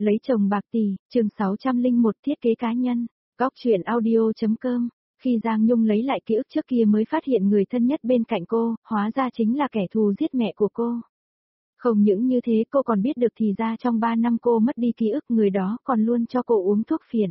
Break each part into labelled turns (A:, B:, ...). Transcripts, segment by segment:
A: Lấy chồng bạc tỷ, chương 601 thiết kế cá nhân, góc truyện audio.com. Khi Giang Nhung lấy lại ký ức trước kia mới phát hiện người thân nhất bên cạnh cô, hóa ra chính là kẻ thù giết mẹ của cô. Không những như thế cô còn biết được thì ra trong 3 năm cô mất đi ký ức người đó còn luôn cho cô uống thuốc phiện.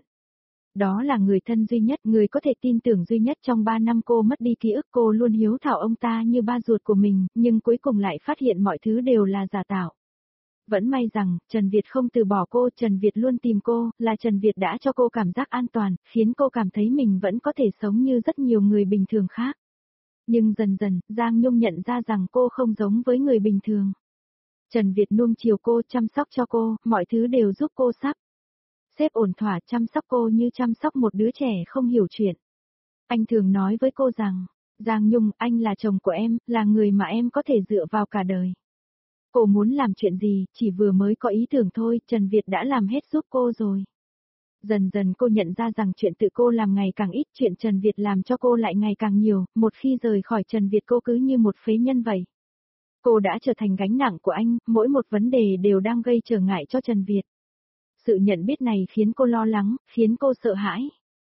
A: Đó là người thân duy nhất, người có thể tin tưởng duy nhất trong 3 năm cô mất đi ký ức cô luôn hiếu thảo ông ta như ba ruột của mình, nhưng cuối cùng lại phát hiện mọi thứ đều là giả tạo. Vẫn may rằng, Trần Việt không từ bỏ cô, Trần Việt luôn tìm cô, là Trần Việt đã cho cô cảm giác an toàn, khiến cô cảm thấy mình vẫn có thể sống như rất nhiều người bình thường khác. Nhưng dần dần, Giang Nhung nhận ra rằng cô không giống với người bình thường. Trần Việt nuông chiều cô, chăm sóc cho cô, mọi thứ đều giúp cô sắp xếp ổn thỏa, chăm sóc cô như chăm sóc một đứa trẻ không hiểu chuyện. Anh thường nói với cô rằng, Giang Nhung, anh là chồng của em, là người mà em có thể dựa vào cả đời. Cô muốn làm chuyện gì, chỉ vừa mới có ý tưởng thôi, Trần Việt đã làm hết giúp cô rồi. Dần dần cô nhận ra rằng chuyện tự cô làm ngày càng ít, chuyện Trần Việt làm cho cô lại ngày càng nhiều, một khi rời khỏi Trần Việt cô cứ như một phế nhân vậy. Cô đã trở thành gánh nặng của anh, mỗi một vấn đề đều đang gây trở ngại cho Trần Việt. Sự nhận biết này khiến cô lo lắng, khiến cô sợ hãi.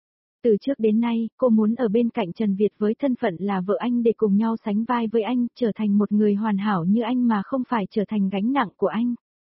A: Từ trước đến nay, cô muốn ở bên cạnh Trần Việt với thân phận là vợ anh để cùng nhau sánh vai với anh, trở thành một người hoàn hảo như anh mà không phải trở thành gánh nặng của anh.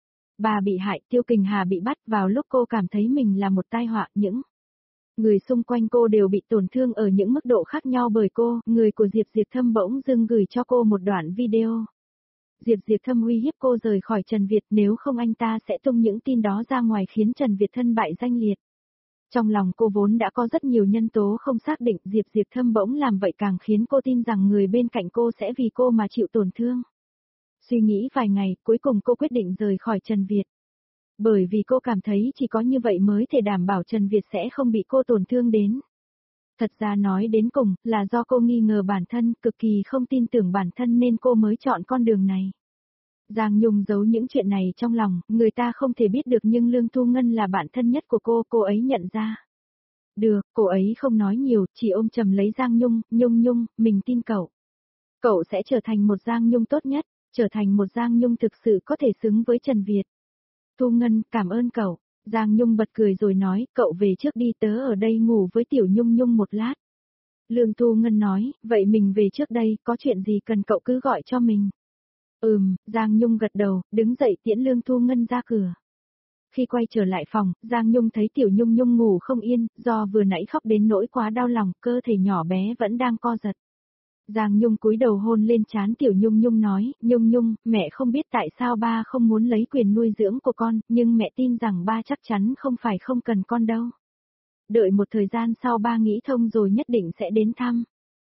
A: Bà bị hại, Tiêu Kình Hà bị bắt vào lúc cô cảm thấy mình là một tai họa, những người xung quanh cô đều bị tổn thương ở những mức độ khác nhau bởi cô, người của Diệp Diệp Thâm bỗng dưng gửi cho cô một đoạn video. Diệp Diệp Thâm uy hiếp cô rời khỏi Trần Việt, nếu không anh ta sẽ tung những tin đó ra ngoài khiến Trần Việt thân bại danh liệt. Trong lòng cô vốn đã có rất nhiều nhân tố không xác định, Diệp Diệp Thâm bỗng làm vậy càng khiến cô tin rằng người bên cạnh cô sẽ vì cô mà chịu tổn thương. Suy nghĩ vài ngày, cuối cùng cô quyết định rời khỏi Trần Việt. Bởi vì cô cảm thấy chỉ có như vậy mới thể đảm bảo Trần Việt sẽ không bị cô tổn thương đến. Thật ra nói đến cùng, là do cô nghi ngờ bản thân, cực kỳ không tin tưởng bản thân nên cô mới chọn con đường này. Giang Nhung giấu những chuyện này trong lòng, người ta không thể biết được nhưng Lương Thu Ngân là bạn thân nhất của cô ấy nhận ra. Được, cô ấy không nói nhiều, chỉ ôm chầm lấy Giang Nhung, Nhung, mình tin cậu. Cậu sẽ trở thành một Giang Nhung tốt nhất, trở thành một Giang Nhung thực sự có thể xứng với Trần Việt. Thu Ngân, cảm ơn cậu. Giang Nhung bật cười rồi nói, cậu về trước đi, tớ ở đây ngủ với Tiểu Nhung một lát. Lương Thu Ngân nói, vậy mình về trước đây, có chuyện gì cần cậu cứ gọi cho mình. Giang Nhung gật đầu, đứng dậy tiễn Lương Thu Ngân ra cửa. Khi quay trở lại phòng, Giang Nhung thấy Tiểu Nhung ngủ không yên, do vừa nãy khóc đến nỗi quá đau lòng, cơ thể nhỏ bé vẫn đang co giật. Giang Nhung cúi đầu hôn lên trán Tiểu Nhung nói, Nhung, mẹ không biết tại sao ba không muốn lấy quyền nuôi dưỡng của con, nhưng mẹ tin rằng ba chắc chắn không phải không cần con đâu. Đợi một thời gian sau ba nghĩ thông rồi nhất định sẽ đến thăm.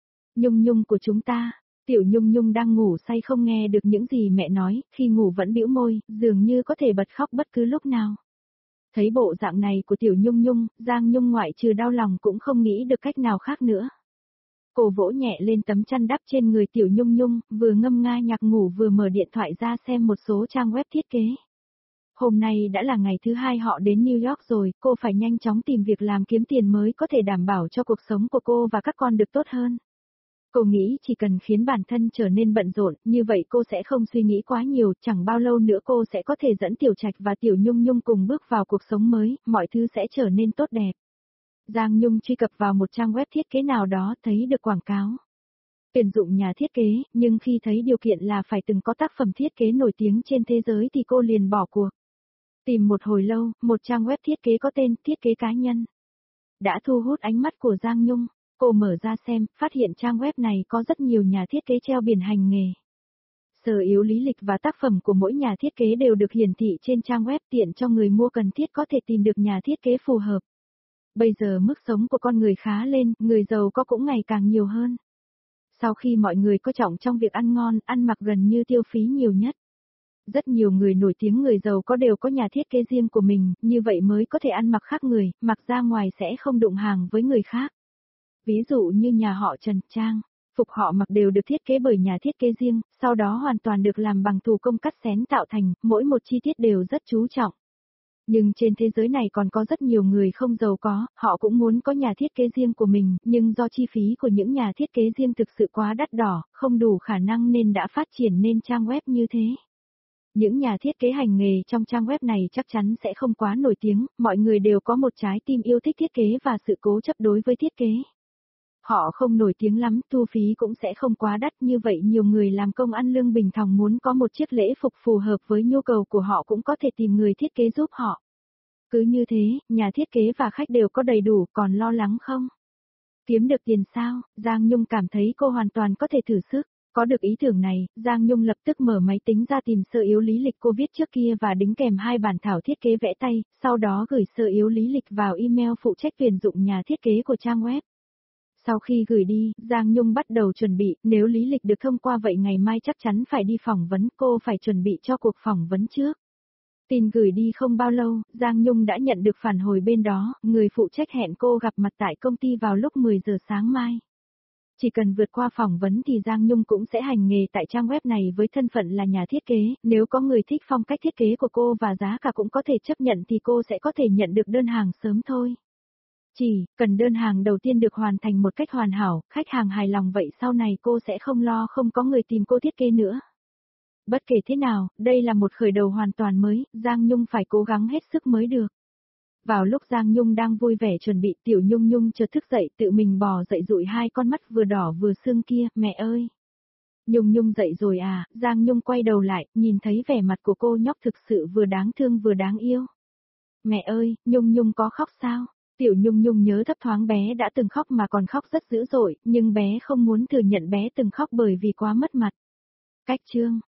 A: Nhung của chúng ta. Tiểu Nhung đang ngủ say không nghe được những gì mẹ nói, khi ngủ vẫn bĩu môi, dường như có thể bật khóc bất cứ lúc nào. Thấy bộ dạng này của Tiểu Nhung, Giang Nhung ngoại trừ đau lòng cũng không nghĩ được cách nào khác nữa. Cô vỗ nhẹ lên tấm chăn đắp trên người Tiểu Nhung, vừa ngâm nga nhạc ngủ vừa mở điện thoại ra xem một số trang web thiết kế. Hôm nay đã là ngày thứ 2 họ đến New York rồi, cô phải nhanh chóng tìm việc làm kiếm tiền mới có thể đảm bảo cho cuộc sống của cô và các con được tốt hơn. Cô nghĩ chỉ cần khiến bản thân trở nên bận rộn, như vậy cô sẽ không suy nghĩ quá nhiều, chẳng bao lâu nữa cô sẽ có thể dẫn Tiểu Trạch và Tiểu Nhung cùng bước vào cuộc sống mới, mọi thứ sẽ trở nên tốt đẹp. Giang Nhung truy cập vào một trang web thiết kế nào đó, thấy được quảng cáo tuyển dụng nhà thiết kế, nhưng khi thấy điều kiện là phải từng có tác phẩm thiết kế nổi tiếng trên thế giới thì cô liền bỏ cuộc. Tìm một hồi lâu, một trang web thiết kế có tên thiết kế cá nhân đã thu hút ánh mắt của Giang Nhung. Cô mở ra xem, phát hiện trang web này có rất nhiều nhà thiết kế treo biển hành nghề. Sở yếu lý lịch và tác phẩm của mỗi nhà thiết kế đều được hiển thị trên trang web, tiện cho người mua cần thiết có thể tìm được nhà thiết kế phù hợp. Bây giờ mức sống của con người khá lên, người giàu có cũng ngày càng nhiều hơn. Sau khi mọi người coi trọng trong việc ăn ngon, ăn mặc gần như tiêu phí nhiều nhất. Rất nhiều người nổi tiếng người giàu có đều có nhà thiết kế riêng của mình, như vậy mới có thể ăn mặc khác người, mặc ra ngoài sẽ không đụng hàng với người khác. Ví dụ như nhà họ Trần, trang phục họ mặc đều được thiết kế bởi nhà thiết kế riêng, sau đó hoàn toàn được làm bằng thủ công cắt xén tạo thành, mỗi một chi tiết đều rất chú trọng. Nhưng trên thế giới này còn có rất nhiều người không giàu có, họ cũng muốn có nhà thiết kế riêng của mình, nhưng do chi phí của những nhà thiết kế riêng thực sự quá đắt đỏ, không đủ khả năng nên đã phát triển nên trang web như thế. Những nhà thiết kế hành nghề trong trang web này chắc chắn sẽ không quá nổi tiếng, mọi người đều có một trái tim yêu thích thiết kế và sự cố chấp đối với thiết kế. Họ không nổi tiếng lắm, thu phí cũng sẽ không quá đắt, như vậy nhiều người làm công ăn lương bình thòng muốn có một chiếc lễ phục phù hợp với nhu cầu của họ cũng có thể tìm người thiết kế giúp họ. Cứ như thế, nhà thiết kế và khách đều có đầy đủ, còn lo lắng không? Kiếm được tiền sao? Giang Nhung cảm thấy cô hoàn toàn có thể thử sức. Có được ý tưởng này, Giang Nhung lập tức mở máy tính ra tìm sơ yếu lý lịch cô viết trước kia và đính kèm 2 bản thảo thiết kế vẽ tay, sau đó gửi sơ yếu lý lịch vào email phụ trách tuyển dụng nhà thiết kế của trang web. Sau khi gửi đi, Giang Nhung bắt đầu chuẩn bị, nếu lý lịch được thông qua vậy ngày mai chắc chắn phải đi phỏng vấn, cô phải chuẩn bị cho cuộc phỏng vấn trước. Tin gửi đi không bao lâu, Giang Nhung đã nhận được phản hồi bên đó, người phụ trách hẹn cô gặp mặt tại công ty vào lúc 10 giờ sáng mai. Chỉ cần vượt qua phỏng vấn thì Giang Nhung cũng sẽ hành nghề tại trang web này với thân phận là nhà thiết kế, nếu có người thích phong cách thiết kế của cô và giá cả cũng có thể chấp nhận thì cô sẽ có thể nhận được đơn hàng sớm thôi. Chỉ cần đơn hàng đầu tiên được hoàn thành một cách hoàn hảo, khách hàng hài lòng vậy sau này cô sẽ không lo không có người tìm cô thiết kế nữa. Bất kể thế nào, đây là một khởi đầu hoàn toàn mới, Giang Nhung phải cố gắng hết sức mới được. Vào lúc Giang Nhung đang vui vẻ chuẩn bị, Tiểu Nhung Nhung chợt thức dậy tự mình bò dậy dụi hai con mắt vừa đỏ vừa sưng kia, mẹ ơi. Nhung Nhung dậy rồi à, Giang Nhung quay đầu lại, nhìn thấy vẻ mặt của cô nhóc thực sự vừa đáng thương vừa đáng yêu. Mẹ ơi, Nhung Nhung có khóc sao? Tiểu Nhung Nhung nhớ thấp thoáng bé đã từng khóc mà còn khóc rất dữ dội, nhưng bé không muốn thừa nhận bé từng khóc bởi vì quá mất mặt. Cách chương